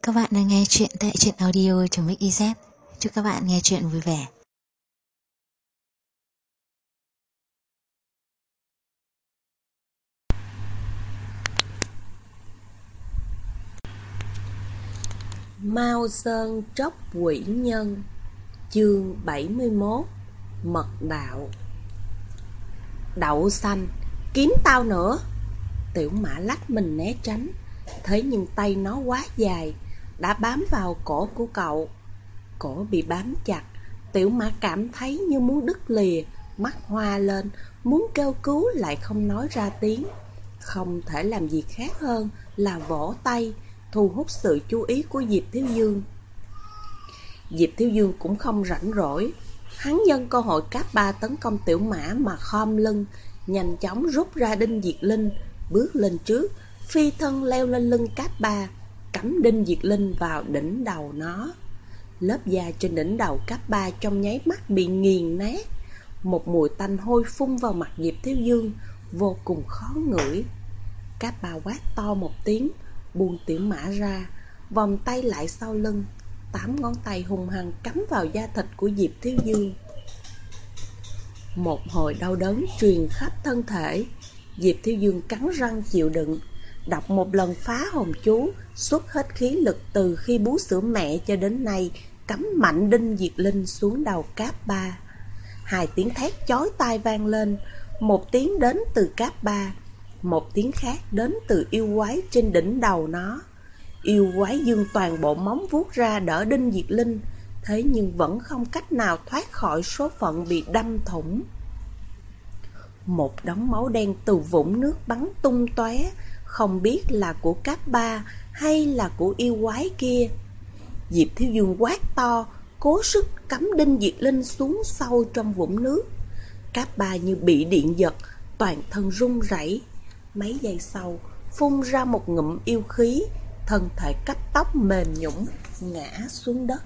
Các bạn đang nghe chuyện tại truyện audio.mix.iz. Chúc các bạn nghe chuyện vui vẻ. Mao Sơn tróc quỷ nhân. Chương 71. Mật đạo. Đậu xanh, kiếm tao nữa. Tiểu Mã lách mình né tránh, thế nhưng tay nó quá dài, đã bám vào cổ của cậu. Cổ bị bám chặt, Tiểu Mã cảm thấy như muốn đứt lìa, mắt hoa lên, muốn kêu cứu lại không nói ra tiếng. Không thể làm gì khác hơn là vỗ tay, thu hút sự chú ý của Diệp Thiếu Dương. Diệp Thiếu Dương cũng không rảnh rỗi, hắn nhân cơ hội cáp ba tấn công Tiểu Mã mà khom lưng, nhanh chóng rút ra đinh diệt linh, bước lên trước, phi thân leo lên lưng cáp ba, cắm đinh diệt linh vào đỉnh đầu nó. Lớp da trên đỉnh đầu cáp ba trong nháy mắt bị nghiền nát, một mùi tanh hôi phun vào mặt Diệp Thiếu Dương, vô cùng khó ngửi. Cáp ba quát to một tiếng, buông Tiểu Mã ra, vòng tay lại sau lưng, 8 ngón tay hung hăng cắm vào da thịt của Diệp Thiếu Dương. Một hồi đau đớn truyền khắp thân thể, Diệp Thiếu Dương cắn răng chịu đựng, đọc một lần phá hồn chú, xuất hết khí lực từ khi bú sữa mẹ cho đến nay, cắm mạnh đinh diệt linh xuống đầu cáp ba. 2 tiếng thét chói tai vang lên, một tiếng đến từ cáp ba, một tiếng khác đến từ yêu quái trên đỉnh đầu nó. Yêu quái dương toàn bộ móng vuốt ra đỡ đinh diệt linh, thế nhưng vẫn không cách nào thoát khỏi số phận bị đâm thủng. Một đống máu đen từ vũng nước bắn tung tóe, không biết là của cáp ba hay là của yêu quái kia. Diệp Thiếu Dương quát to, cố sức cắm đinh diệt linh xuống sâu trong vũng nước. Cáp ba như bị điện giật, toàn thân run rẩy. Mấy giây sau, phun ra một ngụm yêu khí, thân thể cấp tốc mềm nhũn ngã xuống đất.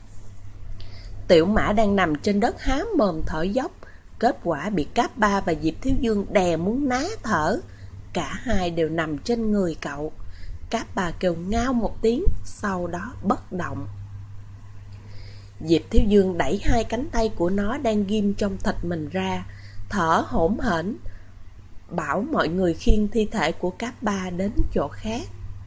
Tiểu Mã đang nằm trên đất há mồm thở dốc, kết quả bị cáp ba và Diệp Thiếu Dương đè muốn ná thở. Cả hai đều nằm trên người cậu. Cáp ba kêu ngao một tiếng, sau đó bất động. Diệp Thiếu Dương đẩy 2 cánh tay của nó đang ghim trong thịt mình ra, thở hổn hển, bảo mọi người khiêng thi thể của cáp ba đến chỗ khác.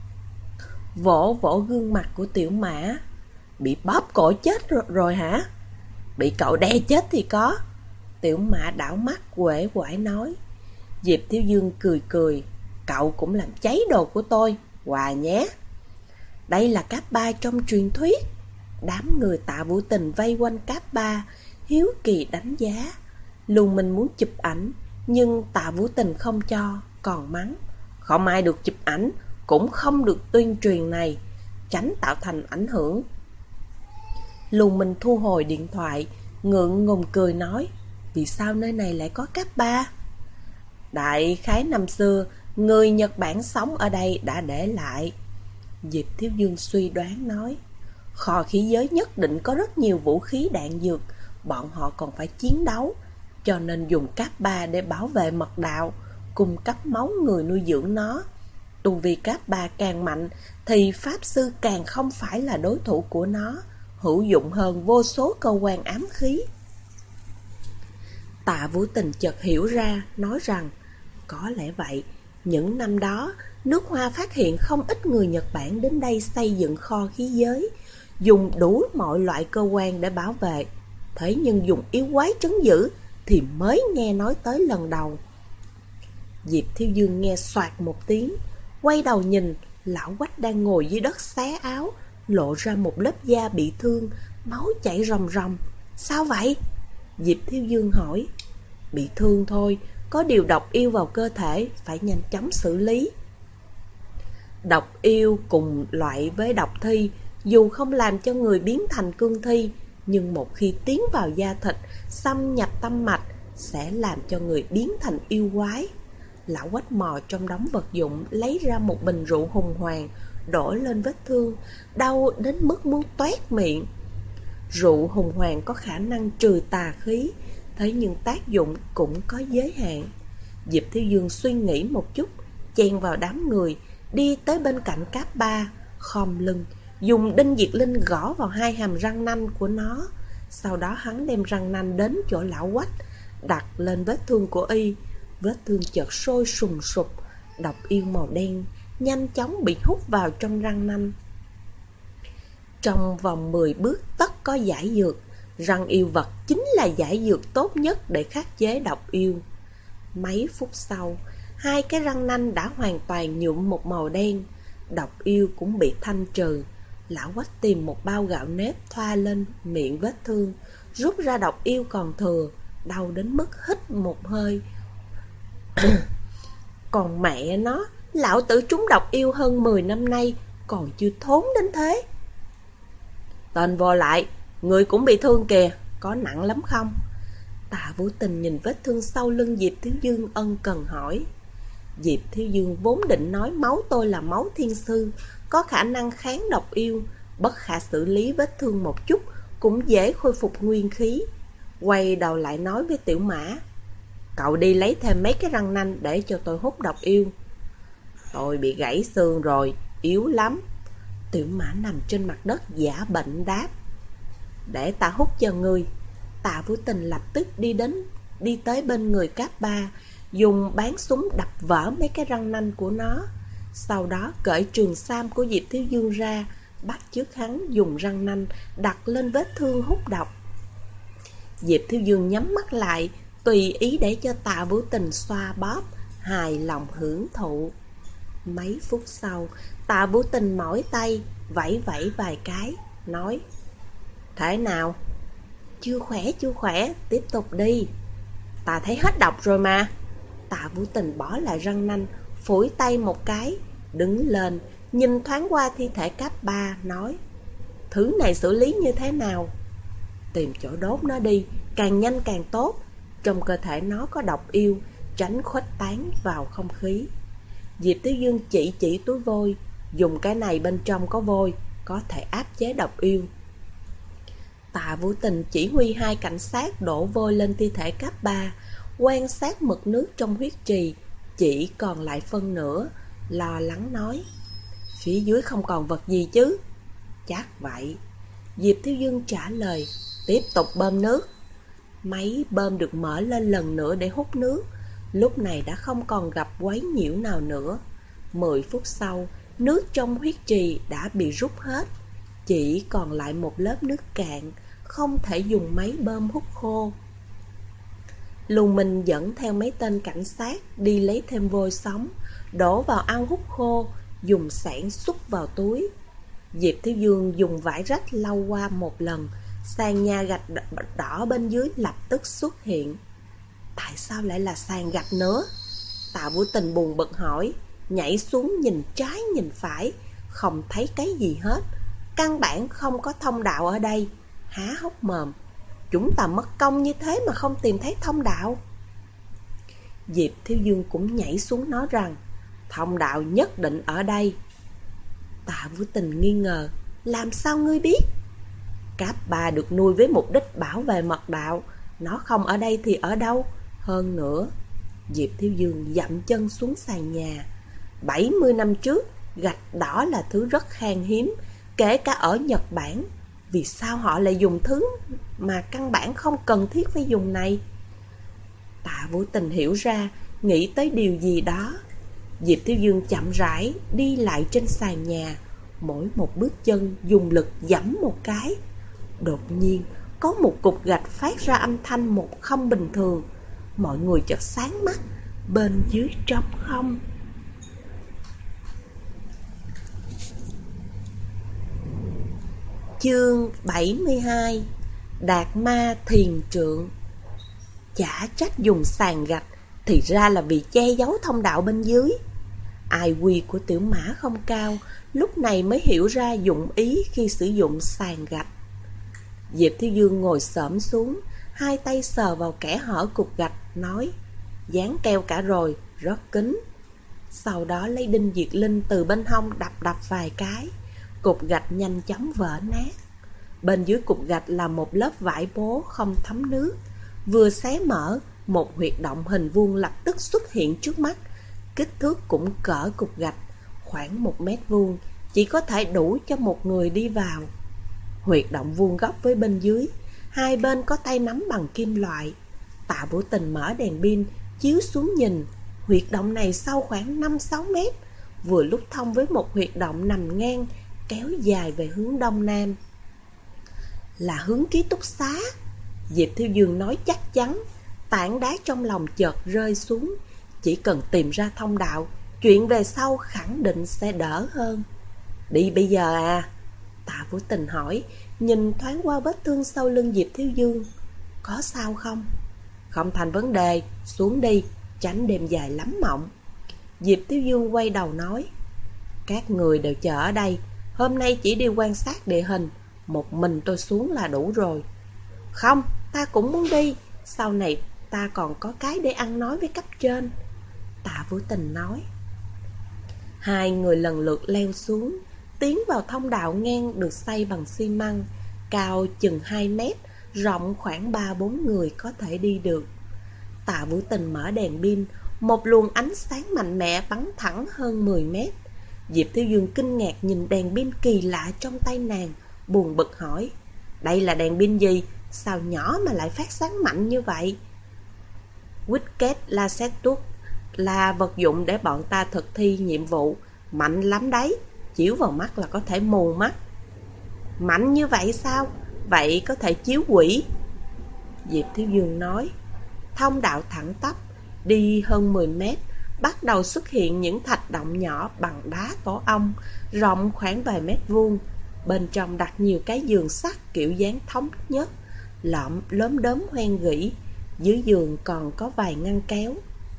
Vỗ vỗ gương mặt của Tiểu Mã. Bị bóp cổ chết rồi hả? Bị cậu đè chết thì có. Tiểu Mã đảo mắt uể oải nói. Diệp Thiếu Dương cười cười. Cậu cũng làm cháy đồ của tôi, quà nhé. Đây là cáp ba trong truyền thuyết. Đám người Tạ Vũ Tình vây quanh cáp ba, hiếu kỳ đánh giá. Lùng mình muốn chụp ảnh, nhưng Tạ Vũ Tình không cho, còn mắng. Không ai được chụp ảnh, cũng không được tuyên truyền này, tránh tạo thành ảnh hưởng. Lùng mình thu hồi điện thoại, ngượng ngùng cười nói. Vì sao nơi này lại có cáp ba? Đại khái năm xưa, người Nhật Bản sống ở đây đã để lại. Diệp Thiếu Dương suy đoán nói. Kho khí giới nhất định có rất nhiều vũ khí đạn dược, bọn họ còn phải chiến đấu, cho nên dùng cáp ba để bảo vệ mật đạo, cung cấp máu người nuôi dưỡng nó. Tu vi cáp ba càng mạnh thì pháp sư càng không phải là đối thủ của nó, hữu dụng hơn vô số cơ quan ám khí. Tạ Vũ Tình chợt hiểu ra, nói rằng có lẽ vậy, những năm đó nước Hoa phát hiện không ít người Nhật Bản đến đây xây dựng kho khí giới, dùng đủ mọi loại cơ quan để bảo vệ. Thế nhưng dùng yêu quái trấn giữ thì mới nghe nói tới lần đầu. Diệp Thiếu Dương nghe soạt một tiếng, quay đầu nhìn, lão Quách đang ngồi dưới đất xé áo, lộ ra một lớp da bị thương, máu chảy ròng ròng. Sao vậy? Diệp Thiếu Dương hỏi. Bị thương thôi, có điều độc yêu vào cơ thể, phải nhanh chóng xử lý. Độc yêu cùng loại với độc thi, dù không làm cho người biến thành cương thi, nhưng một khi tiến vào da thịt, xâm nhập tâm mạch, sẽ làm cho người biến thành yêu quái. Lão Quách mò trong đống vật dụng, lấy ra một bình rượu hùng hoàng, đổ lên vết thương, đau đến mức muốn toét miệng. Rượu hùng hoàng có khả năng trừ tà khí, thế nhưng tác dụng cũng có giới hạn. Diệp Thiếu Dương suy nghĩ một chút, chen vào đám người, đi tới bên cạnh cáp ba, khom lưng, dùng đinh Diệt Linh gõ vào hai hàm răng nanh của nó. Sau đó hắn đem răng nanh đến chỗ lão Quách, đặt lên vết thương của y. Vết thương chợt sôi sùng sục, độc yêu màu đen nhanh chóng bị hút vào trong răng nanh. Trong vòng 10 bước tất có giải dược. Răng yêu vật chính là giải dược tốt nhất để khắc chế độc yêu. Mấy phút sau, hai cái răng nanh đã hoàn toàn nhuộm một màu đen. Độc yêu cũng bị thanh trừ. Lão Quách tìm một bao gạo nếp thoa lên miệng vết thương, rút ra độc yêu còn thừa, đau đến mức hít một hơi. Còn mẹ nó, lão tử trúng độc yêu hơn 10 năm nay, còn chưa thốn đến thế. Tên vô lại, người cũng bị thương kìa, có nặng lắm không? Tạ Vũ Tình nhìn vết thương sau lưng Diệp Thiếu Dương ân cần hỏi. Diệp Thiếu Dương vốn định nói máu tôi là máu thiên sư, có khả năng kháng độc yêu, bất khả xử lý vết thương một chút cũng dễ khôi phục nguyên khí. Quay đầu lại nói với Tiểu Mã, cậu đi lấy thêm mấy cái răng nanh để cho tôi hút độc yêu. Tôi bị gãy xương rồi, yếu lắm. Tiểu Mã nằm trên mặt đất giả bệnh đáp. Để ta hút cho ngươi. Tạ Vũ Tình lập tức đi tới bên người Cáp Ba, dùng bán súng đập vỡ mấy cái răng nanh của nó. Sau đó cởi trường sam của Diệp Thiếu Dương ra, bắt chước hắn dùng răng nanh đặt lên vết thương hút độc. Diệp Thiếu Dương nhắm mắt lại, tùy ý để cho Tạ Vũ Tình xoa bóp, hài lòng hưởng thụ. Mấy phút sau, Tạ Vũ Tình mỏi tay, vẫy vẫy vài cái, nói: Thế nào? Chưa khỏe, tiếp tục đi. Ta thấy hết độc rồi mà. Tạ Vũ Tình bỏ lại răng nanh, phủi tay một cái, đứng lên, nhìn thoáng qua thi thể Cáp Ba, nói: Thứ này xử lý như thế nào? Tìm chỗ đốt nó đi, càng nhanh càng tốt. Trong cơ thể nó có độc yêu, tránh khuếch tán vào không khí. Diệp Thiếu Dương chỉ túi vôi, dùng cái này bên trong có vôi, có thể áp chế độc yêu. Tạ Vũ Tình chỉ huy hai cảnh sát đổ vôi lên thi thể Cáp Ba, quan sát mực nước trong huyết trì, chỉ còn lại phân nửa, lo lắng nói: Phía dưới không còn vật gì chứ? Chắc vậy. Diệp Thiếu Dương trả lời: Tiếp tục bơm nước. Máy bơm được mở lên lần nữa để hút nước, lúc này đã không còn gặp quấy nhiễu nào nữa. 10 phút sau, nước trong huyết trì đã bị rút hết, chỉ còn lại một lớp nước cạn, không thể dùng máy bơm hút khô. Lưu Minh dẫn theo mấy tên cảnh sát đi lấy thêm vôi sống, đổ vào ao hút khô, dùng xẻng xúc vào túi. Diệp Thiếu Dương dùng vải rách lau qua một lần, sàn nhà gạch đỏ bên dưới lập tức xuất hiện. Tại sao lại là sàn gạch nữa? Tạ Vũ Tình buồn bực hỏi, nhảy xuống nhìn trái nhìn phải, không thấy cái gì hết. Căn bản không có thông đạo ở đây. Há hốc mồm, chúng ta mất công như thế mà không tìm thấy thông đạo. Diệp Thiếu Dương cũng nhảy xuống nói rằng, thông đạo nhất định ở đây. Tạ Vũ Tình nghi ngờ, làm sao ngươi biết? Cáp Ba được nuôi với mục đích bảo vệ mật đạo, nó không ở đây thì ở đâu? Hơn nữa, Diệp Thiếu Dương dậm chân xuống sàn nhà. 70 năm trước, gạch đỏ là thứ rất khan hiếm, kể cả ở Nhật Bản. Vì sao họ lại dùng thứ mà căn bản không cần thiết phải dùng này? Tạ Vũ Tình hiểu ra, nghĩ tới điều gì đó. Diệp Thiếu Dương chậm rãi đi lại trên sàn nhà, mỗi một bước chân dùng lực giẫm một cái. Đột nhiên có một cục gạch phát ra âm thanh một không bình thường. Mọi người chợt sáng mắt, bên dưới trống không. Chương 72 Đạt Ma Thiền Trượng. Chả trách dùng sàn gạch, thì ra là vì che giấu thông đạo bên dưới. Ai quy của Tiểu Mã không cao, lúc này mới hiểu ra dụng ý khi sử dụng sàn gạch. Diệp Thiếu Dương ngồi xổm xuống, hai tay sờ vào kẽ hở cục gạch, nói, dán keo cả rồi, rất kín. Sau đó lấy đinh Diệt Linh từ bên hông đập vài cái, cục gạch nhanh chóng vỡ nát. Bên dưới cục gạch là một lớp vải bố không thấm nước. Vừa xé mở, một huyệt động hình vuông lập tức xuất hiện trước mắt. Kích thước cũng cỡ cục gạch, khoảng 1 mét vuông, chỉ có thể đủ cho một người đi vào. Huyệt động vuông góc với bên dưới, hai bên có tay nắm bằng kim loại. Tạ Vũ Tình mở đèn pin chiếu xuống nhìn. Huyệt động này sâu khoảng 5-6 mét, vừa lúc thông với một huyệt động nằm ngang kéo dài về hướng đông nam. Là hướng ký túc xá, Diệp Thiếu Dương nói chắc chắn. Tảng đá trong lòng chợt rơi xuống. Chỉ cần tìm ra thông đạo, chuyện về sau khẳng định sẽ đỡ hơn. Đi bây giờ à? Tạ Vũ Tình hỏi, nhìn thoáng qua vết thương sau lưng Diệp Thiếu Dương. Có sao không? Không thành vấn đề, xuống đi, tránh đêm dài lắm mộng. Diệp Thiếu Dương quay đầu nói, các người đều chờ ở đây, hôm nay chỉ đi quan sát địa hình, một mình tôi xuống là đủ rồi. Không, ta cũng muốn đi, sau này ta còn có cái để ăn nói với cấp trên. Tạ Vũ Tình nói. Hai người lần lượt leo xuống, tiến vào thông đạo ngang được xây bằng xi măng, cao chừng 2 mét, rộng khoảng 3-4 người có thể đi được. Tạ Vũ Tình mở đèn pin, một luồng ánh sáng mạnh mẽ bắn thẳng hơn 10 mét. Diệp Thiếu Dương kinh ngạc nhìn đèn pin kỳ lạ trong tay nàng, buồn bực hỏi, đây là đèn pin gì? Sao nhỏ mà lại phát sáng mạnh như vậy? Wicket Lasertus là vật dụng để bọn ta thực thi nhiệm vụ, mạnh lắm đấy, chiếu vào mắt là có thể mù mắt. Mạnh như vậy sao? Vậy có thể chiếu quỷ? Diệp Thiếu Dương nói. Thông đạo thẳng tắp, đi hơn 10 mét, bắt đầu xuất hiện những thạch động nhỏ bằng đá tổ ong, rộng khoảng vài mét vuông. Bên trong đặt nhiều cái giường sắt kiểu dáng thống nhất, lốm đốm hoen gỉ. Dưới giường còn có vài ngăn kéo.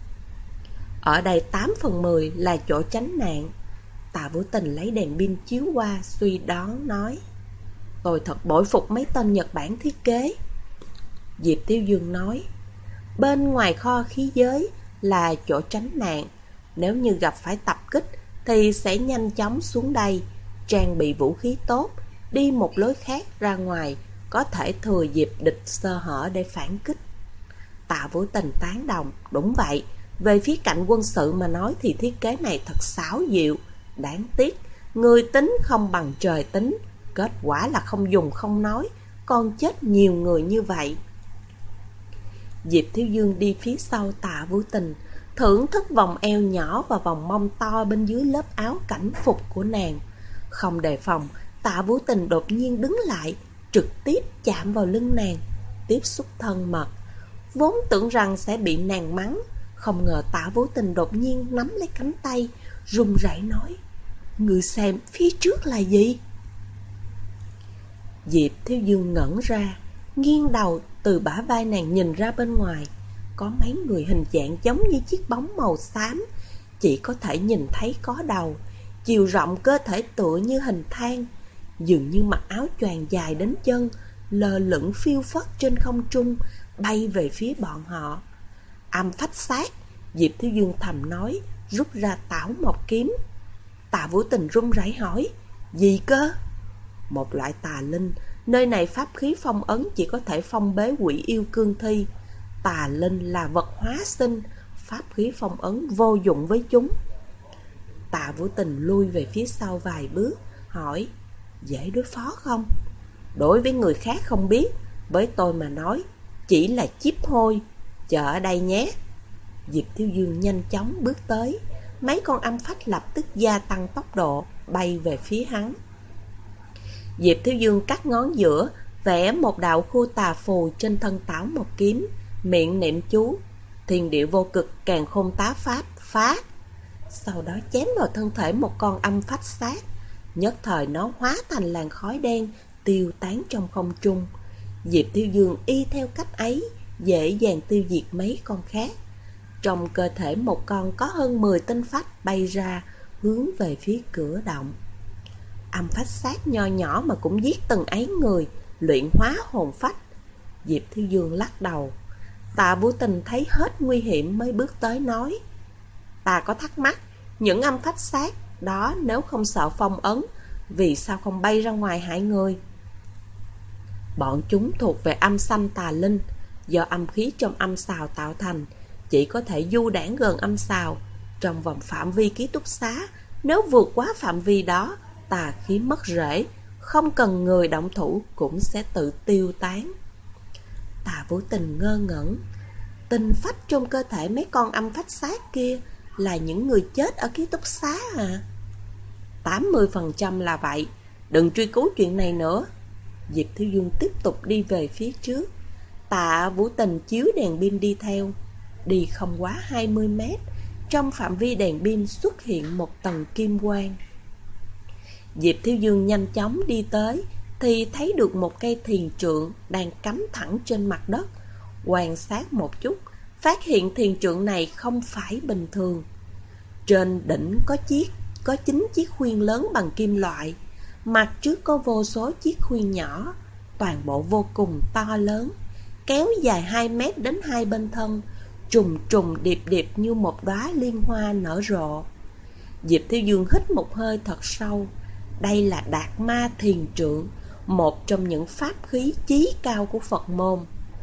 Ở đây 8/10 là chỗ tránh nạn. Tạ Vũ Tình lấy đèn pin chiếu qua, suy đoán nói, tôi thật bội phục mấy tên Nhật Bản thiết kế. Diệp Tiêu Dương nói, bên ngoài kho khí giới là chỗ tránh nạn. Nếu như gặp phải tập kích thì sẽ nhanh chóng xuống đây, trang bị vũ khí tốt, đi một lối khác ra ngoài, có thể thừa dịp địch sơ hở để phản kích. Tạ Vũ Tình tán đồng, đúng vậy. Về phía cạnh quân sự mà nói thì thiết kế này thật xảo diệu. Đáng tiếc, người tính không bằng trời tính. Kết quả là không dùng không nói, còn chết nhiều người như vậy. Diệp Thiếu Dương đi phía sau Tạ Vũ Tình, thưởng thức vòng eo nhỏ và vòng mông to bên dưới lớp áo cảnh phục của nàng. Không đề phòng, Tạ Vũ Tình đột nhiên đứng lại, trực tiếp chạm vào lưng nàng, tiếp xúc thân mật. Vốn tưởng rằng sẽ bị nàng mắng, không ngờ Tạ Vũ Tình đột nhiên nắm lấy cánh tay, run rẩy nói, người xem phía trước là gì? Diệp Thiếu Dương ngẩn ra, nghiêng đầu từ bả vai nàng nhìn ra bên ngoài. Có mấy người hình dạng giống như chiếc bóng màu xám, chỉ có thể nhìn thấy có đầu, chiều rộng cơ thể tựa như hình than, dường như mặc áo choàng dài đến chân, lơ lửng phiêu phất trên không trung, bay về phía bọn họ. Âm phách sát, Diệp Thiếu Dương thầm nói, rút ra tảo mộc kiếm. Tạ Vũ Tình run rẩy hỏi, gì cơ? Một loại tà linh, nơi này pháp khí phong ấn chỉ có thể phong bế quỷ yêu cương thi. Tà linh là vật hóa sinh, pháp khí phong ấn vô dụng với chúng. Tạ Vũ Tình lui về phía sau vài bước, hỏi, dễ đối phó không? Đối với người khác không biết, với tôi mà nói, chỉ là chíp hôi. Chờ ở đây nhé. Diệp Thiếu Dương nhanh chóng bước tới, mấy con âm phách lập tức gia tăng tốc độ, bay về phía hắn. Diệp Thiếu Dương cắt ngón giữa, vẽ một đạo khu tà phù trên thân tảo một kiếm, miệng niệm chú, thiên địa vô cực càn khôn tá pháp, phá. Sau đó chém vào thân thể một con âm phách sát, nhất thời nó hóa thành làn khói đen, tiêu tán trong không trung. Diệp Thiếu Dương y theo cách ấy, dễ dàng tiêu diệt mấy con khác. Trong cơ thể một con có hơn 10 tinh phách bay ra, hướng về phía cửa động. Âm phách sát nho nhỏ mà cũng giết từng ấy người, luyện hóa hồn phách. Diệp Thiếu Dương lắc đầu. Tạ Vũ Tình thấy hết nguy hiểm mới bước tới nói, ta có thắc mắc, những âm phách sát đó nếu không sợ phong ấn, vì sao không bay ra ngoài hại người? Bọn chúng thuộc về âm xanh tà linh, do âm khí trong âm xào tạo thành, chỉ có thể du đãng gần âm xào, trong vòng phạm vi ký túc xá. Nếu vượt quá phạm vi đó, tà khí mất rễ, không cần người động thủ cũng sẽ tự tiêu tán. Tạ Vũ Tình ngơ ngẩn. Tinh phách trong cơ thể mấy con âm phách xác kia là những người chết ở ký túc xá à? 80% là vậy. Đừng truy cứu chuyện này nữa. Diệp Thiếu Dương tiếp tục đi về phía trước. Tạ Vũ Tình chiếu đèn pin đi theo. Đi không quá 20 mét, trong phạm vi đèn pin xuất hiện một tầng kim quang. Diệp Thiếu Dương nhanh chóng đi tới thì thấy được một cây thiền trượng đang cắm thẳng trên mặt đất. Quan sát một chút, phát hiện thiền trượng này không phải bình thường. Trên đỉnh có 9 chiếc khuyên lớn bằng kim loại, mặt trước có vô số chiếc khuyên nhỏ, toàn bộ vô cùng to lớn, kéo dài 2 mét đến hai bên thân, trùng trùng điệp điệp như một đóa liên hoa nở rộ. Diệp Thiếu Dương hít một hơi thật sâu. Đây là Đạt Ma Thiền Trượng, một trong những pháp khí chí cao của Phật môn.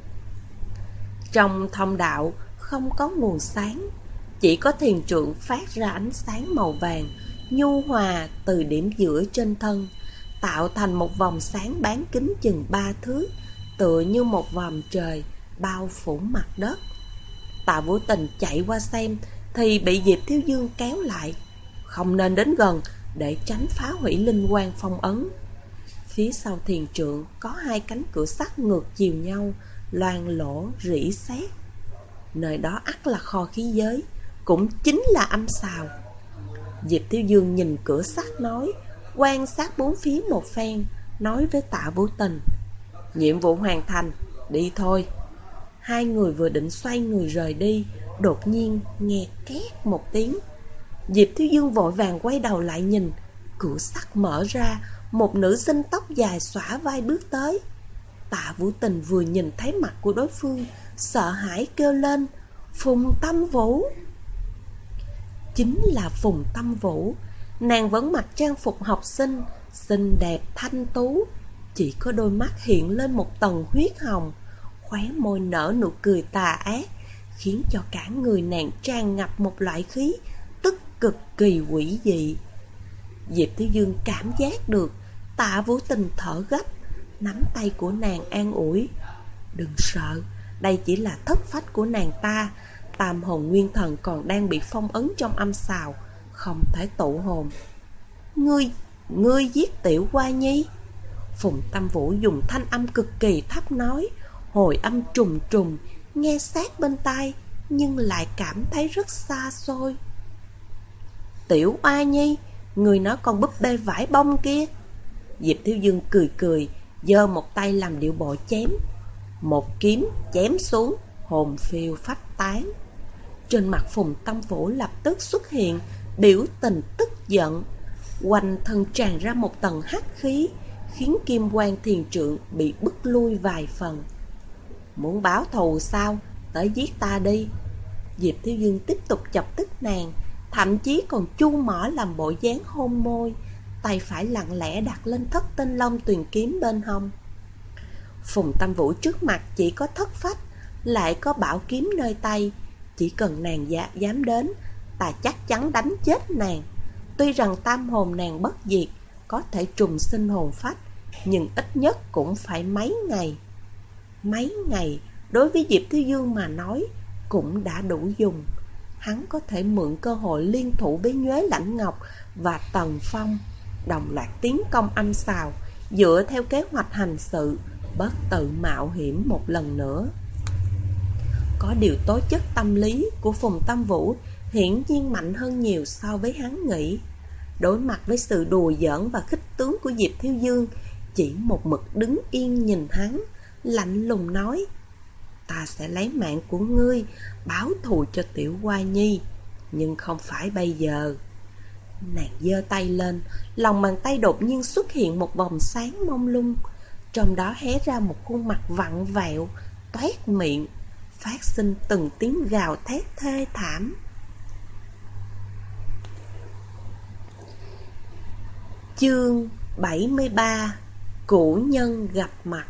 Trong thông đạo không có nguồn sáng, chỉ có thiền trượng phát ra ánh sáng màu vàng nhu hòa từ điểm giữa trên thân, tạo thành một vòng sáng bán kính chừng 3 thước, tựa như một vòm trời bao phủ mặt đất. Tạ Vũ Tình chạy qua xem thì bị Diệp Thiếu Dương kéo lại. Không nên đến gần để tránh phá hủy linh quan phong ấn. Phía sau thiền trượng có 2 cánh cửa sắt ngược chiều nhau, loang lỗ rỉ sét. Nơi đó ắt là kho khí giới, cũng chính là âm sào. Diệp Thiếu Dương nhìn cửa sắt nói, quan sát bốn phía một phen, nói với Tạ Vũ Tình: nhiệm vụ hoàn thành, đi thôi. Hai người vừa định xoay người rời đi, đột nhiên nghe két một tiếng. Diệp Thiếu Dương vội vàng quay đầu lại nhìn. Cửa sắt mở ra, một nữ sinh tóc dài xõa vai bước tới. Tạ Vũ Tình vừa nhìn thấy mặt của đối phương, sợ hãi kêu lên: Phùng Tâm Vũ! Chính là Phùng Tâm Vũ. Nàng vẫn mặc trang phục học sinh, xinh đẹp thanh tú, chỉ có đôi mắt hiện lên một tầng huyết hồng, khóe môi nở nụ cười tà ác, khiến cho cả người nàng tràn ngập một loại khí tức cực kỳ quỷ dị. Diệp Thiếu Dương cảm giác được Tạ Vũ Tình thở gấp, nắm tay của nàng an ủi: đừng sợ, đây chỉ là thất phách của nàng ta. Tam hồn nguyên thần còn đang bị phong ấn trong âm sào, không thể tụ hồn. Ngươi giết Tiểu Hoa Nhi? Phùng Tâm Vũ dùng thanh âm cực kỳ thấp nói, hồi âm trùng trùng, nghe sát bên tai, nhưng lại cảm thấy rất xa xôi. Tiểu Hoa Nhi, người nói con búp bê vải bông kia. Diệp Thiếu Dương cười cười, giơ một tay làm điệu bộ chém. Một kiếm chém xuống, hồn phiêu phách tán. Trên mặt Phùng Tâm Vũ lập tức xuất hiện biểu tình tức giận, quanh thân tràn ra một tầng hắc khí, khiến kim quang thiền trượng bị bức lui vài phần. Muốn báo thù sao? Tới giết ta đi. Diệp Thiếu Dương tiếp tục chọc tức nàng, thậm chí còn chu mỏ làm bộ dáng hôn môi, tay phải lặng lẽ đặt lên thất tinh long tuyền kiếm bên hông. Phùng Tâm Vũ trước mặt chỉ có thất phách, lại có bảo kiếm nơi tay. Chỉ cần nàng dám đến, ta chắc chắn đánh chết nàng. Tuy rằng tam hồn nàng bất diệt, có thể trùng sinh hồn phách, nhưng ít nhất cũng phải mấy ngày. Mấy ngày đối với Diệp Thiếu Dương mà nói cũng đã đủ dùng. Hắn có thể mượn cơ hội liên thủ với Nhuế Lãnh Ngọc và Tần Phong, đồng loạt tiến công âm sào, dựa theo kế hoạch hành sự, bất tự mạo hiểm một lần nữa. Có điều tố chất tâm lý của Phùng Tâm Vũ hiển nhiên mạnh hơn nhiều so với hắn nghĩ. Đối mặt với sự đùa giỡn và khích tướng của Diệp Thiếu Dương, chỉ một mực đứng yên nhìn hắn, lạnh lùng nói: ta sẽ lấy mạng của ngươi báo thù cho Tiểu Hoa Nhi, nhưng không phải bây giờ. Nàng giơ tay lên, lòng bàn tay đột nhiên xuất hiện một vòng sáng mông lung, trong đó hé ra một khuôn mặt vặn vẹo, toét miệng, phát sinh từng tiếng gào thét thê thảm. Chương 73: Cũ nhân gặp mặt.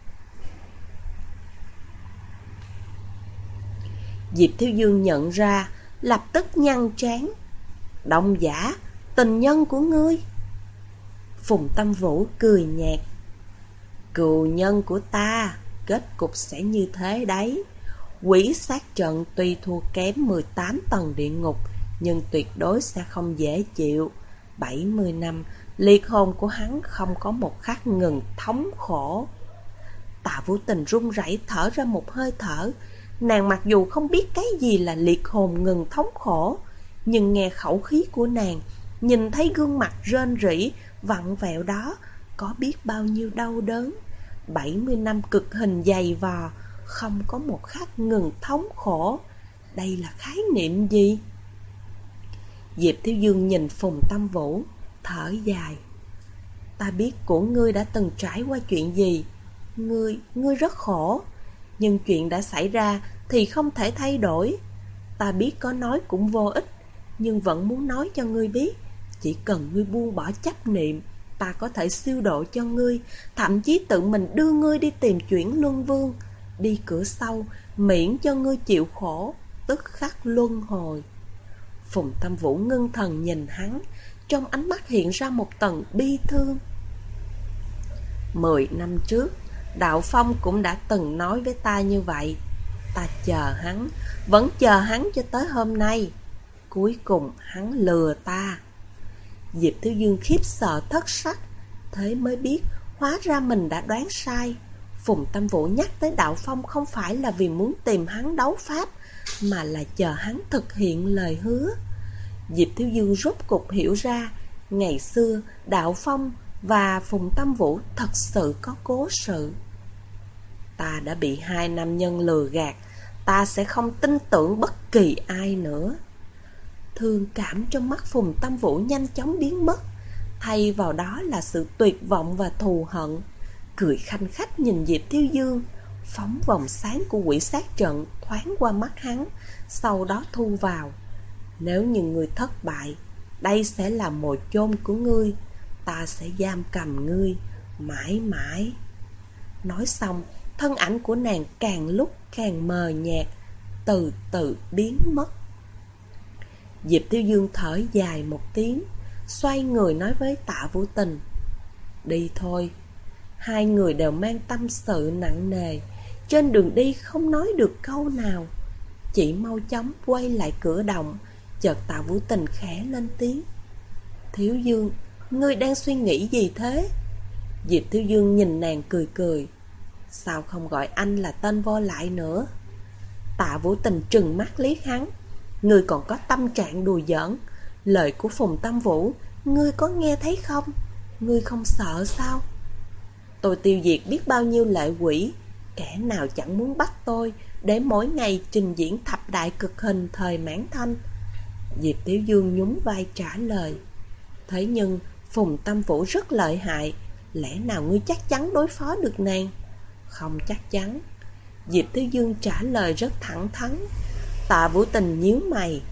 Diệp Thiếu Dương nhận ra, lập tức nhăn trán. Đông Giả, tình nhân của ngươi. Phùng Tâm Vũ cười nhạt. Cừu nhân của ta, kết cục sẽ như thế đấy. Quỷ sát trận tuy thua kém 18 tầng địa ngục, nhưng tuyệt đối sẽ không dễ chịu. 70 năm, liệt hồn của hắn không có một khắc ngừng thống khổ. Tạ Vũ Tình run rẩy thở ra một hơi thở. Nàng mặc dù không biết cái gì là liệt hồn ngừng thống khổ, nhưng nghe khẩu khí của nàng, nhìn thấy gương mặt rên rỉ, vặn vẹo đó, có biết bao nhiêu đau đớn. 70 năm cực hình dày vò, không có một khắc ngừng thống khổ. Đây là khái niệm gì? Diệp Thiếu Dương nhìn Phùng Tâm Vũ, thở dài. Ta biết của ngươi đã từng trải qua chuyện gì. Ngươi rất khổ, nhưng chuyện đã xảy ra thì không thể thay đổi. Ta biết có nói cũng vô ích, nhưng vẫn muốn nói cho ngươi biết. Chỉ cần ngươi buông bỏ chấp niệm, ta có thể siêu độ cho ngươi, thậm chí tự mình đưa ngươi đi tìm chuyển luân vương, đi cửa sau, miễn cho ngươi chịu khổ, tức khắc luân hồi. Phùng Tâm Vũ ngưng thần nhìn hắn, trong ánh mắt hiện ra một tầng bi thương. 10 năm trước, Đạo Phong cũng đã từng nói với ta như vậy. Ta chờ hắn, vẫn chờ hắn cho tới hôm nay. Cuối cùng hắn lừa ta. Diệp Thiếu Dương khiếp sợ thất sắc, thế mới biết hóa ra mình đã đoán sai. Phùng Tâm Vũ nhắc tới Đạo Phong không phải là vì muốn tìm hắn đấu pháp, mà là chờ hắn thực hiện lời hứa. Diệp Thiếu Dương rốt cục hiểu ra, ngày xưa Đạo Phong và Phùng Tâm Vũ thật sự có cố sự. Ta đã bị hai nam nhân lừa gạt, ta sẽ không tin tưởng bất kỳ ai nữa. Thương cảm trong mắt Phùng Tâm Vũ nhanh chóng biến mất, thay vào đó là sự tuyệt vọng và thù hận. Cười khanh khách nhìn Diệp Thiếu Dương, phóng vòng sáng của quỷ sát trận thoáng qua mắt hắn, sau đó thu vào. Nếu như ngươi thất bại, đây sẽ là mồi chôn của ngươi. Ta sẽ giam cầm ngươi mãi mãi. Nói xong, thân ảnh của nàng càng lúc càng mờ nhạt, từ từ biến mất. Diệp Thiếu Dương thở dài một tiếng, xoay người nói với Tạ Vũ Tình. Đi thôi. Hai người đều mang tâm sự nặng nề, trên đường đi không nói được câu nào. Chỉ mau chóng quay lại cửa động, chợt Tạ Vũ Tình khẽ lên tiếng. Thiếu Dương, ngươi đang suy nghĩ gì thế? Diệp Thiếu Dương nhìn nàng cười cười. Sao không gọi anh là tên vô lại nữa? Tạ Vũ Tình trừng mắt liếc hắn. Ngươi còn có tâm trạng đùa giỡn. Lời của Phùng Tâm Vũ, ngươi có nghe thấy không? Ngươi không sợ sao? Tôi tiêu diệt biết bao nhiêu lệ quỷ, kẻ nào chẳng muốn bắt tôi để mỗi ngày trình diễn thập đại cực hình thời Mãn Thanh. Diệp Tiểu Dương nhún vai trả lời. Thế nhưng Phùng Tâm Vũ rất lợi hại, lẽ nào ngươi chắc chắn đối phó được nàng? Không chắc chắn. Diệp Tiểu Dương trả lời rất thẳng thắn. Tạ Vũ Tình nhíu mày.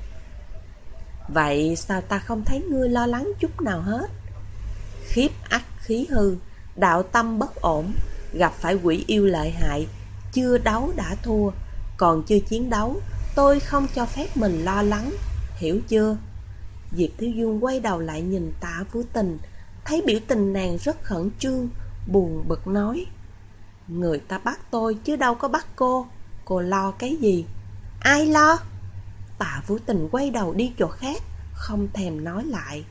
Vậy sao ta không thấy ngươi lo lắng chút nào hết? Khiếp ắt khí hư, đạo tâm bất ổn, gặp phải quỷ yêu lợi hại, chưa đấu đã thua, còn chưa chiến đấu, tôi không cho phép mình lo lắng, hiểu chưa? Diệp Thiếu Dương quay đầu lại nhìn Tạ Vũ Tình, thấy biểu tình nàng rất khẩn trương, buồn bực nói. Người ta bắt tôi chứ đâu có bắt cô lo cái gì? Ai lo? Tạ Vũ Tình quay đầu đi chỗ khác, không thèm nói lại.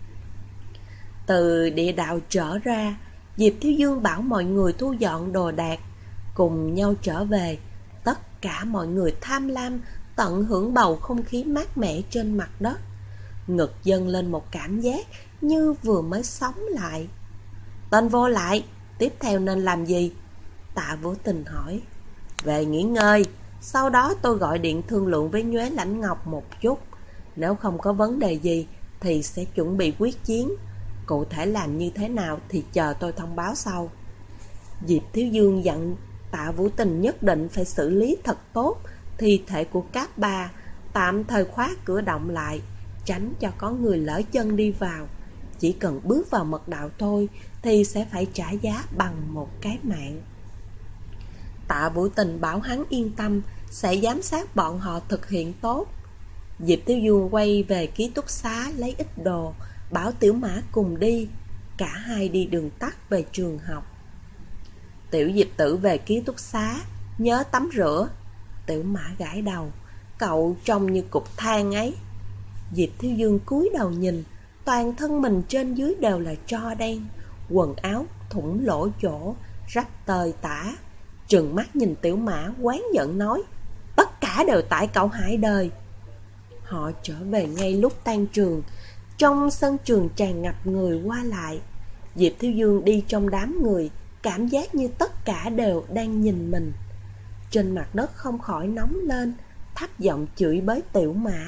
Từ địa đạo trở ra, Diệp Thiếu Dương bảo mọi người thu dọn đồ đạc, cùng nhau trở về. Tất cả mọi người tham lam tận hưởng bầu không khí mát mẻ trên mặt đất. Ngực dâng lên một cảm giác như vừa mới sống lại. Tên vô lại, tiếp theo nên làm gì? Tạ Vũ Tình hỏi. Về nghỉ ngơi, sau đó tôi gọi điện thương lượng với Nhuế Lãnh Ngọc một chút. Nếu không có vấn đề gì thì sẽ chuẩn bị quyết chiến. Cụ thể làm như thế nào thì chờ tôi thông báo sau. Diệp Thiếu Dương dặn Tạ Vũ Tình nhất định phải xử lý thật tốt thi thể của Cáp Ba, tạm thời khóa cửa động lại, tránh cho có người lỡ chân đi vào. Chỉ cần bước vào mật đạo thôi thì sẽ phải trả giá bằng một cái mạng. Tạ Vũ Tình bảo hắn yên tâm, sẽ giám sát bọn họ thực hiện tốt. Diệp Thiếu Dương quay về ký túc xá lấy ít đồ, bảo Tiểu Mã cùng đi. Cả hai đi đường tắt về trường học. Tiểu Diệp Tử về ký túc xá, nhớ tắm rửa. Tiểu Mã gãi đầu, cậu trông như cục than ấy. Diệp Thiếu Dương cúi đầu nhìn, toàn thân mình trên dưới đều là tro đen, quần áo thủng lỗ chỗ, rách tơi tả. Trừng mắt nhìn Tiểu Mã oán giận nói, tất cả đều tại cậu hại đời. Họ trở về ngay lúc tan trường. Trong sân trường tràn ngập người qua lại. Diệp Thiếu Dương đi trong đám người, cảm giác như tất cả đều đang nhìn mình. Trên mặt đất không khỏi nóng lên, thấp giọng chửi bới Tiểu Mã.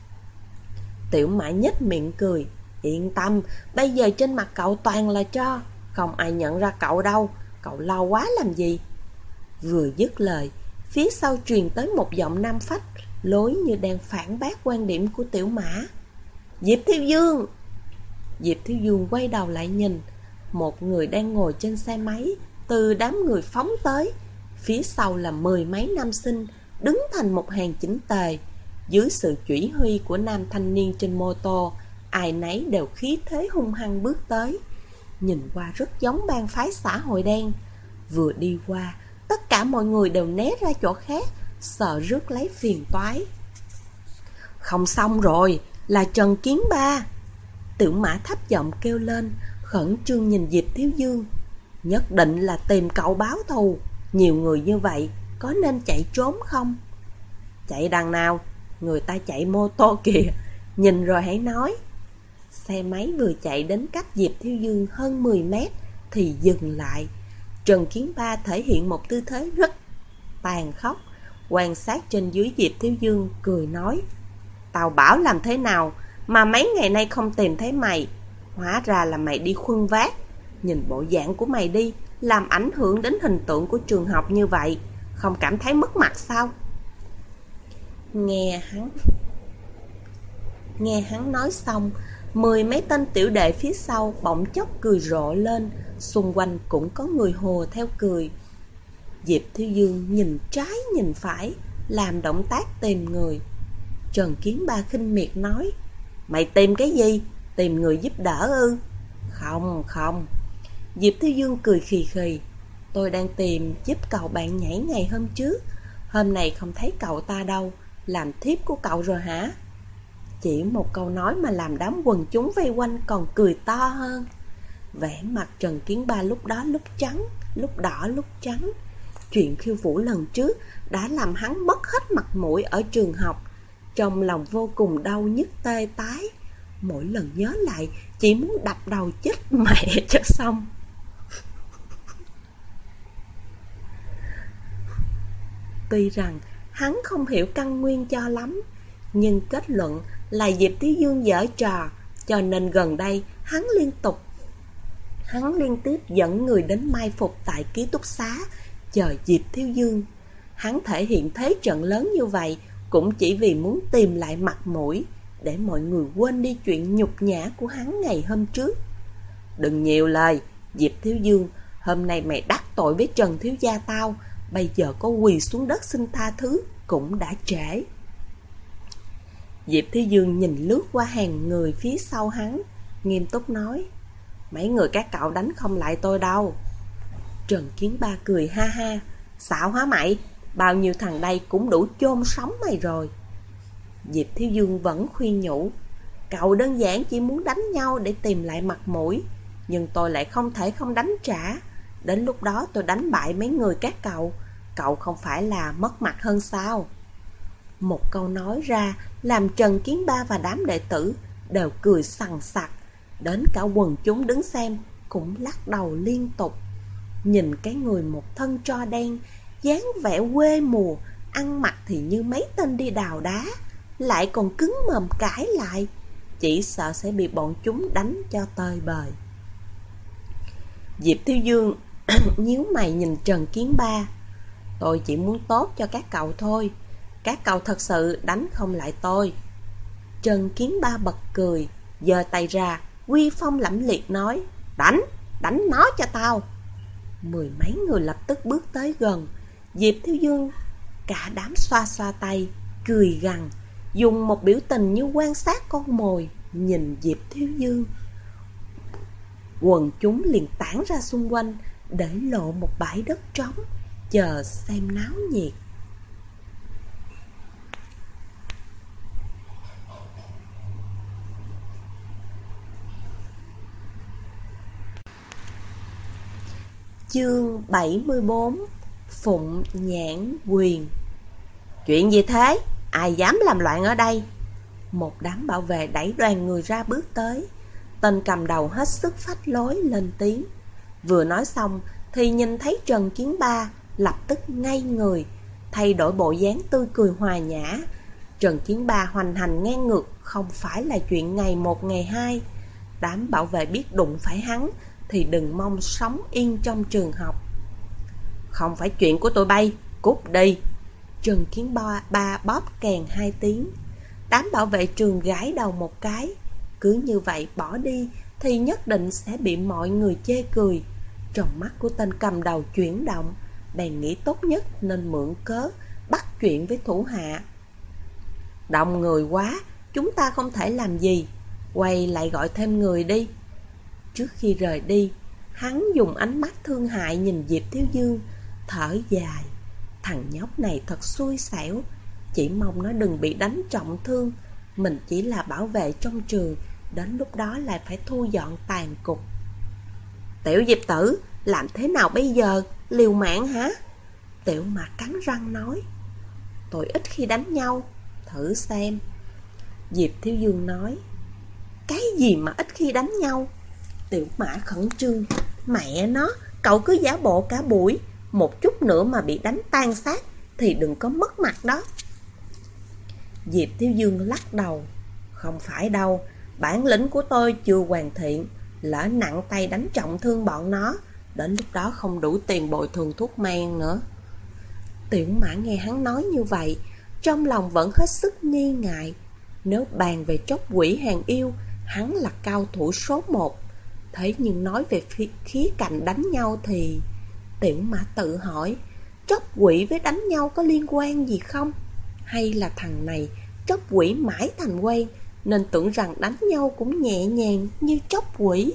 Tiểu Mã nhếch miệng cười, yên tâm, bây giờ trên mặt cậu toàn là tro, không ai nhận ra cậu đâu, cậu lo quá làm gì. Vừa dứt lời, phía sau truyền tới một giọng nam phách, lối như đang phản bác quan điểm của Tiểu Mã. Diệp Thiếu Dương! Diệp Thiếu Dương quay đầu lại nhìn, một người đang ngồi trên xe máy từ đám người phóng tới. Phía sau là 10 mấy nam sinh đứng thành một hàng chỉnh tề. Dưới sự chỉ huy của nam thanh niên trên mô tô, ai nấy đều khí thế hung hăng bước tới. Nhìn qua rất giống bang phái xã hội đen. Vừa đi qua, tất cả mọi người đều né ra chỗ khác, sợ rước lấy phiền toái. Không xong rồi, là Trần Kiến Ba! Tiểu Mã thấp giọng kêu lên, khẩn trương nhìn Diệp Thiếu Dương. Nhất định là tìm cậu báo thù. Nhiều người như vậy, có nên chạy trốn không? Chạy đằng nào? Người ta chạy mô tô kìa, nhìn rồi hãy nói. Xe máy vừa chạy đến cách Diệp Thiếu Dương hơn 10 mét thì dừng lại. Trần Kiến Ba thể hiện một tư thế rất tàn khốc, quan sát trên dưới Diệp Thiếu Dương, cười nói, tao bảo làm thế nào mà mấy ngày nay không tìm thấy mày. Hóa ra là mày đi khuân vác. Nhìn bộ dạng của mày đi, làm ảnh hưởng đến hình tượng của trường học như vậy, không cảm thấy mất mặt sao? Nghe hắn nói xong, 10 mấy tên tiểu đệ phía sau bỗng chốc cười rộ lên, xung quanh cũng có người hùa theo cười. Diệp Thiếu Dương nhìn trái nhìn phải, làm động tác tìm người. Trần Kiến Ba khinh miệt nói, mày tìm cái gì? Tìm người giúp đỡ ư? Không. Diệp Thiếu Dương cười khì khì, tôi đang tìm giúp cậu bạn nhảy ngày hôm trước. Hôm nay không thấy cậu ta đâu, làm thiếp của cậu rồi hả? Chỉ một câu nói mà làm đám quần chúng vây quanh còn cười to hơn. Vẻ mặt Trần Kiến Ba lúc đó lúc trắng, lúc đỏ lúc trắng. Chuyện khiêu vũ lần trước đã làm hắn mất hết mặt mũi ở trường học. Trong lòng vô cùng đau nhức tê tái. Mỗi lần nhớ lại chỉ muốn đập đầu chết mẹ cho xong. Tuy rằng hắn không hiểu căn nguyên cho lắm, nhưng kết luận là Diệp Thiếu Dương giở trò, cho nên gần đây hắn liên tiếp dẫn người đến mai phục tại ký túc xá chờ Diệp Thiếu Dương. Hắn thể hiện thế trận lớn như vậy cũng chỉ vì muốn tìm lại mặt mũi, để mọi người quên đi chuyện nhục nhã của hắn ngày hôm trước. Đừng nhiều lời, Diệp Thiếu Dương, hôm nay mày đắc tội với Trần thiếu gia tao, bây giờ có quỳ xuống đất xin tha thứ cũng đã trễ. Diệp Thiếu Dương nhìn lướt qua hàng người phía sau hắn, nghiêm túc nói, mấy người các cậu đánh không lại tôi đâu. Trần Kiến Ba cười ha ha, xạo hả mày? Bao nhiêu thằng đây cũng đủ chôn sống mày rồi. Diệp Thiếu Dương vẫn khuyên nhủ, cậu đơn giản chỉ muốn đánh nhau để tìm lại mặt mũi, nhưng tôi lại không thể không đánh trả. Đến lúc đó tôi đánh bại mấy người các cậu không phải là mất mặt hơn sao? Một câu nói ra làm Trần Kiến Ba và đám đệ tử đều cười sằng sặc. Đến cả quần chúng đứng xem cũng lắc đầu liên tục. Nhìn cái người một thân tro đen, dáng vẻ quê mùa, ăn mặc thì như mấy tên đi đào đá, lại còn cứng mồm cãi lại, chỉ sợ sẽ bị bọn chúng đánh cho tơi bời. Diệp Thiếu Dương nhíu mày nhìn Trần Kiến Ba, tôi chỉ muốn tốt cho các cậu thôi, các cậu thật sự đánh không lại tôi. Trần Kiến Ba bật cười, giơ tay ra, uy phong lẫm liệt nói, đánh nó cho tao. 10 mấy người lập tức bước tới gần. Diệp Thiếu Dương cả đám xoa xoa tay, cười gằn, dùng một biểu tình như quan sát con mồi nhìn Diệp Thiếu Dương. Quần chúng liền tản ra xung quanh, để lộ một bãi đất trống, chờ xem náo nhiệt. Chương 74: Phụng Nhãn Quyền. Chuyện gì thế? Ai dám làm loạn ở đây? Một đám bảo vệ đẩy đoàn người ra bước tới. Tên cầm đầu hết sức phách lối lên tiếng. Vừa nói xong thì nhìn thấy Trần Kiến Ba, lập tức ngây người, thay đổi bộ dáng tươi cười hòa nhã. Trần Kiến Ba hoành hành ngang ngược không phải là chuyện ngày một ngày hai. Đám bảo vệ biết đụng phải hắn thì đừng mong sống yên trong trường học. Không phải chuyện của tụi bay, cút đi. Trần Kiến Ba bóp kèn 2 tiếng. Đám bảo vệ trường gãi đầu một cái. Cứ như vậy bỏ đi thì nhất định sẽ bị mọi người chê cười. Trong mắt của tên cầm đầu chuyển động, bèn nghĩ tốt nhất nên mượn cớ bắt chuyện với thủ hạ. Đông người quá, chúng ta không thể làm gì, quay lại gọi thêm người đi. Trước khi rời đi, hắn dùng ánh mắt thương hại nhìn Diệp Thiếu Dương, thở dài. Thằng nhóc này thật xui xẻo, chỉ mong nó đừng bị đánh trọng thương. Mình chỉ là bảo vệ trong trường, đến lúc đó lại phải thu dọn tàn cục. Tiểu Diệp tử, làm thế nào bây giờ? Liều mạng hả? Tiểu Mã cắn răng nói. Tôi ít khi đánh nhau, thử xem. Diệp Thiếu Dương nói. Cái gì mà ít khi đánh nhau? Tiểu Mã khẩn trương. Mẹ nó, cậu cứ giả bộ cả buổi, một chút nữa mà bị đánh tan xác thì đừng có mất mặt đó. Diệp Thiếu Dương lắc đầu. Không phải đâu, bản lĩnh của tôi chưa hoàn thiện, lỡ nặng tay đánh trọng thương bọn nó, đến lúc đó không đủ tiền bồi thường thuốc men nữa. Tiểu Mã nghe hắn nói như vậy, trong lòng vẫn hết sức nghi ngại. Nếu bàn về tróc quỷ hàng yêu, hắn là cao thủ số 1. Thế nhưng nói về khía cạnh đánh nhau thì... Tiểu Mã tự hỏi, tróc quỷ với đánh nhau có liên quan gì không? Hay là thằng này tróc quỷ mãi thành quen, nên tưởng rằng đánh nhau cũng nhẹ nhàng như tróc quỷ.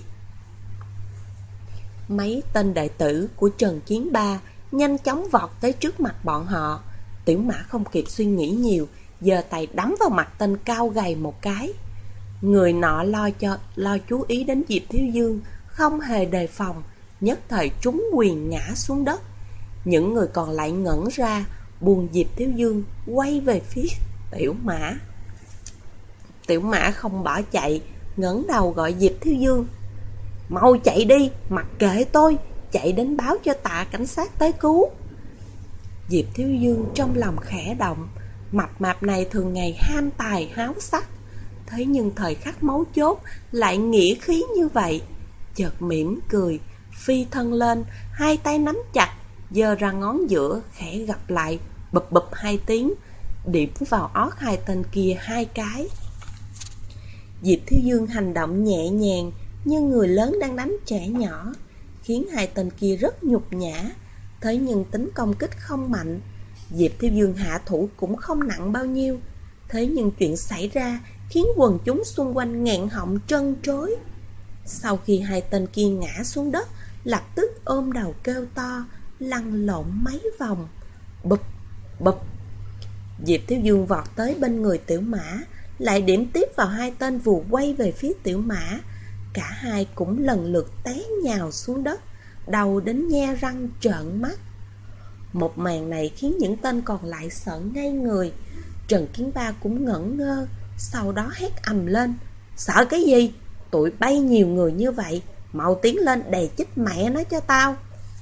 Mấy tên đệ tử của Trần Kiến Ba nhanh chóng vọt tới trước mặt bọn họ. Tiểu Mã không kịp suy nghĩ nhiều, giơ tay đấm vào mặt tên cao gầy một cái. Người nọ lo chú ý đến Diệp Thiếu Dương, không hề đề phòng, nhất thời trúng quyền ngã xuống đất. Những người còn lại ngẩn ra, buông Diệp Thiếu Dương quay về phía Tiểu Mã. Tiểu Mã không bỏ chạy, ngẩng đầu gọi Diệp Thiếu Dương. Mau chạy đi, mặc kệ tôi, chạy đến báo cho Tạ cảnh sát tới cứu. Diệp Thiếu Dương trong lòng khẽ động. Mập mạp này thường ngày ham tài háo sắc, thế nhưng thời khắc mấu chốt lại nghĩa khí như vậy. Chợt mỉm cười, phi thân lên, hai tay nắm chặt, giơ ra ngón giữa, khẽ gặp lại, bụp bụp 2 tiếng, điểm vào ót hai tên kia 2 cái. Diệp Thiếu Dương hành động nhẹ nhàng như người lớn đang đánh trẻ nhỏ, khiến hai tên kia rất nhục nhã. Thế nhưng tính công kích không mạnh, Diệp Thiếu Dương hạ thủ cũng không nặng bao nhiêu. Thế nhưng chuyện xảy ra khiến quần chúng xung quanh nghẹn họng trân trối. Sau khi hai tên kia ngã xuống đất, lập tức ôm đầu kêu to, lăn lộn mấy vòng. Bụp, bụp. Diệp Thiếu Dương vọt tới bên người Tiểu Mã, lại điểm tiếp vào hai tên vù quay về phía Tiểu Mã. Cả hai cũng lần lượt té nhào xuống đất, đầu đến nhe răng trợn mắt. Một màn này khiến những tên còn lại sợ ngây người. Trần Kiến Ba cũng ngẩn ngơ, sau đó hét ầm lên. Sợ cái gì? Tụi bay nhiều người như vậy, mau tiến lên đè chết mẹ nó cho tao.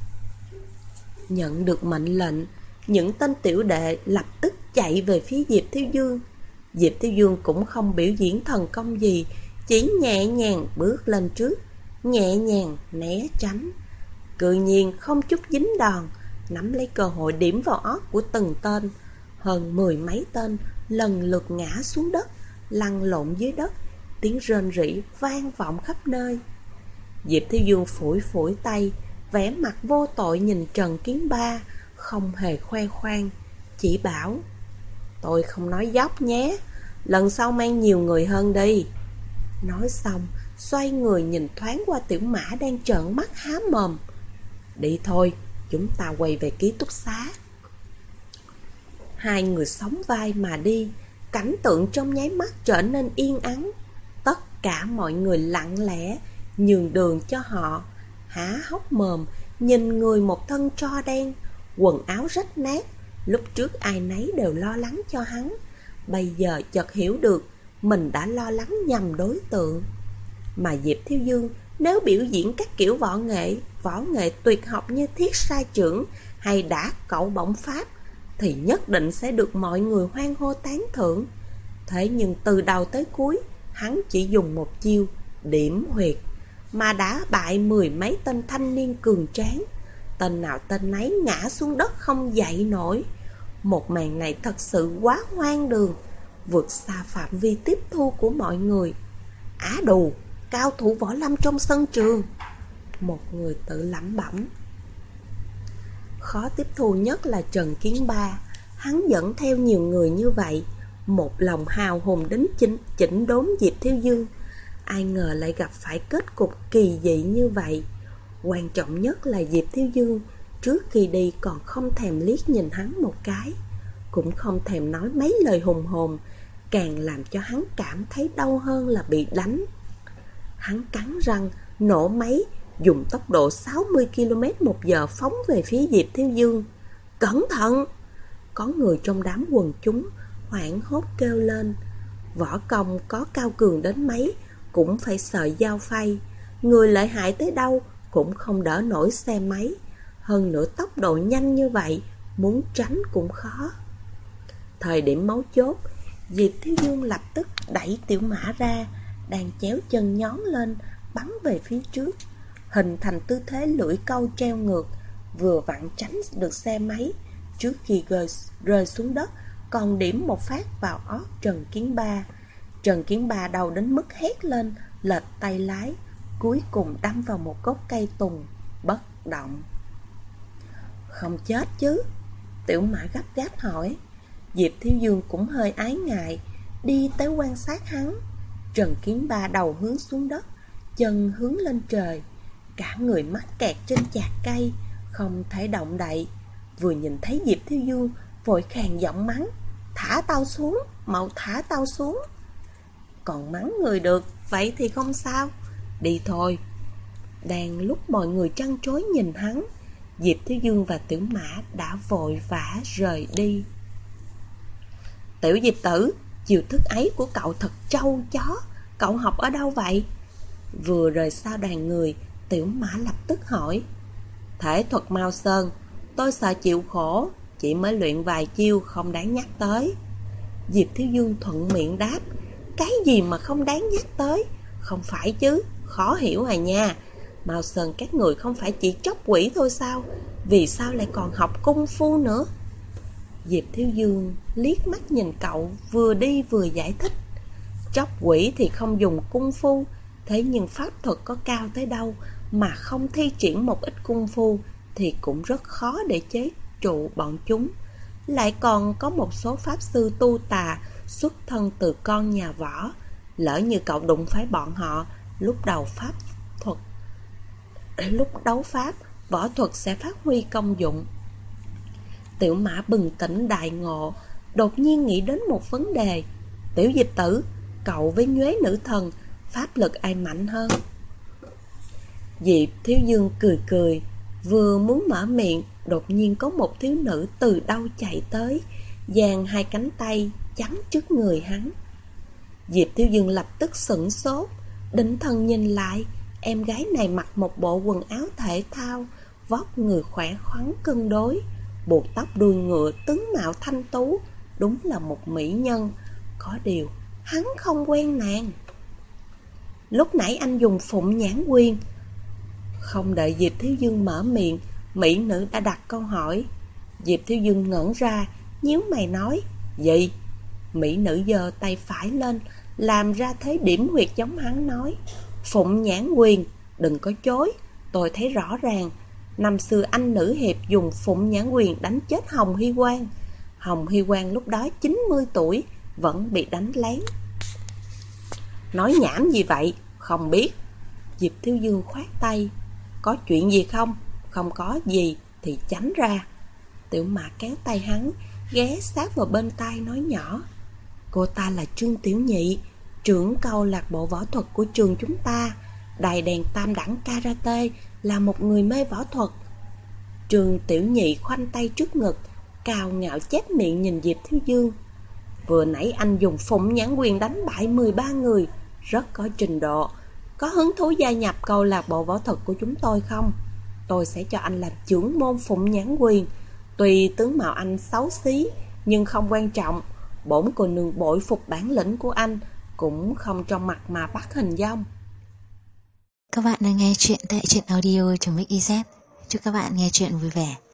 Nhận được mệnh lệnh, những tên tiểu đệ lập tức chạy về phía Diệp Thiếu Dương. Diệp Thiếu Dương cũng không biểu diễn thần công gì, chỉ nhẹ nhàng bước lên trước, nhẹ nhàng né tránh. Tự nhiên không chút dính đòn, nắm lấy cơ hội điểm vào ót của từng tên. Hơn 10 mấy tên lần lượt ngã xuống đất, lăn lộn dưới đất, tiếng rên rỉ vang vọng khắp nơi. Diệp Thiếu Dương phủi phủi tay, vẻ mặt vô tội nhìn Trần Kiến Ba, không hề khoe khoang, chỉ bảo: tôi không nói dốc nhé, lần sau mang nhiều người hơn đi. Nói xong, xoay người nhìn thoáng qua Tiểu Mã đang trợn mắt há mồm. Đi thôi, chúng ta quay về ký túc xá. Hai người sóng vai mà đi, cảnh tượng trong nháy mắt trở nên yên ắng. Tất cả mọi người lặng lẽ nhường đường cho họ, há hốc mồm nhìn người một thân tro đen, quần áo rách nát. Lúc trước ai nấy đều lo lắng cho hắn, bây giờ chợt hiểu được mình đã lo lắng nhầm đối tượng. Mà Diệp Thiếu Dương nếu biểu diễn các kiểu võ nghệ tuyệt học như thiết sai chưởng hay đả cẩu bổng pháp thì nhất định sẽ được mọi người hoan hô tán thưởng. Thế nhưng từ đầu tới cuối, hắn chỉ dùng một chiêu điểm huyệt mà đã bại mười mấy tên thanh niên cường tráng. Tên nào tên nấy ngã xuống đất không dậy nổi. Một màn này thật sự quá hoang đường, vượt xa phạm vi tiếp thu của mọi người. Á đù, cao thủ võ lâm trong sân trường, một người tự lẩm bẩm. Khó tiếp thu nhất là Trần Kiến Ba. Hắn dẫn theo nhiều người như vậy, một lòng hào hùng đến chỉnh đốn Diệp Thiếu Dương. Ai ngờ lại gặp phải kết cục kỳ dị như vậy. Quan trọng nhất là Diệp Thiếu Dương trước khi đi còn không thèm liếc nhìn hắn một cái, cũng không thèm nói mấy lời hùng hồn, càng làm cho hắn cảm thấy đau hơn là bị đánh. Hắn cắn răng, nổ máy, dùng tốc độ 60 km/h phóng về phía Diệp Thiếu Dương. Cẩn thận! Có người trong đám quần chúng hoảng hốt kêu lên. Võ công có cao cường đến mấy cũng phải sợ dao phay, người lợi hại tới đâu cũng không đỡ nổi xe máy. Hơn nữa tốc độ nhanh như vậy, muốn tránh cũng khó. Thời điểm máu chốt, Diệp Thiếu Dương lập tức đẩy Tiểu Mã ra, đang chéo chân nhón lên, bắn về phía trước, hình thành tư thế lưỡi câu treo ngược, vừa vặn tránh được xe máy. Trước khi rơi xuống đất, còn điểm một phát vào ót Trần Kiến Ba. Trần Kiến Ba đau đến mức hét lên, lệch tay lái, cuối cùng đâm vào một gốc cây tùng, bất động. Không chết chứ? Tiểu Mã gấp gáp hỏi. Diệp Thiếu Dương cũng hơi ái ngại, đi tới quan sát hắn. Trần Kiến Ba đầu hướng xuống đất, chân hướng lên trời, cả người mắc kẹt trên chạc cây, không thể động đậy. Vừa nhìn thấy Diệp Thiếu Dương, vội khàn giọng mắng. Thả tao xuống, mau thả tao xuống. Còn mắng người được, vậy thì không sao. Đi thôi. Đang lúc mọi người trăn trối nhìn hắn, Diệp Thiếu Dương và Tiểu Mã đã vội vã rời đi. Tiểu Diệp tử, chiêu thức ấy của cậu thật trâu chó, cậu học ở đâu vậy? Vừa rời xa đoàn người, Tiểu Mã lập tức hỏi. Thể thuật Mao Sơn, tôi sợ chịu khổ, chỉ mới luyện vài chiêu không đáng nhắc tới. Diệp Thiếu Dương thuận miệng đáp. Cái gì mà không đáng nhắc tới? Không phải chứ, khó hiểu à nha. Mao Sơn các người không phải chỉ tróc quỷ thôi sao? Vì sao lại còn học cung phu nữa? Diệp Thiếu Dương liếc mắt nhìn cậu, vừa đi vừa giải thích. Tróc quỷ thì không dùng cung phu, thế nhưng pháp thuật có cao tới đâu mà không thi triển một ít cung phu thì cũng rất khó để chế trụ bọn chúng. Lại còn có một số pháp sư tu tà xuất thân từ con nhà võ. Lỡ như cậu đụng phải bọn họ, lúc đấu pháp, võ thuật sẽ phát huy công dụng. Tiểu Mã bừng tỉnh đại ngộ, đột nhiên nghĩ đến một vấn đề. Tiểu Dịch tử, cậu với Nhuế nữ thần, pháp lực ai mạnh hơn? Diệp Thiếu Dương cười cười, vừa muốn mở miệng, đột nhiên có một thiếu nữ từ đâu chạy tới, dang hai cánh tay chắn trước người hắn. Diệp Thiếu Dương lập tức sửng sốt, định thần nhìn lại, em gái này mặc một bộ quần áo thể thao, vóc người khỏe khoắn cân đối, buộc tóc đuôi ngựa, tướng mạo thanh tú, đúng là một mỹ nhân. Có điều hắn không quen nàng. Lúc nãy anh dùng Phụng Nhãn Quyền. Không đợi Diệp Thiếu Dương mở miệng, mỹ nữ đã đặt câu hỏi. Diệp Thiếu Dương ngẩn ra, nhíu mày nói. Gì? Mỹ nữ giơ tay phải lên, làm ra thế điểm huyệt giống hắn nói. Phụng Nhãn Quyền, đừng có chối, tôi thấy rõ ràng. Năm xưa anh nữ hiệp dùng Phụng Nhãn Quyền đánh chết Hồng Hy Quang. Hồng Hy Quang lúc đó 90 tuổi, vẫn bị đánh lén. Nói nhảm gì vậy? Không biết. Diệp Thiếu Dương khoát tay. Có chuyện gì không? Không có gì thì tránh ra. Tiểu Mã kéo tay hắn, ghé sát vào bên tai nói nhỏ. Cô ta là Trương Tiểu Nhị, trưởng câu lạc bộ võ thuật của trường chúng ta. Đài đèn tam đẳng karate, là một người mê võ thuật. Trương Tiểu Nhị khoanh tay trước ngực, cao ngạo chép miệng nhìn Diệp Thiếu Dương. Vừa nãy anh dùng phụng nhãn quyền đánh bại 13 người, rất có trình độ. Có hứng thú gia nhập câu lạc bộ võ thuật của chúng tôi không? Tôi sẽ cho anh làm trưởng môn phụng nhãn quyền. Tuy tướng mạo anh xấu xí, nhưng không quan trọng. Bổn cô nương bội phục bản lĩnh của anh, cũng không trong mặt mà bắt hình dong. Các bạn đang nghe chuyện tại truyện audio.mix.iz. Chúc các bạn nghe chuyện vui vẻ.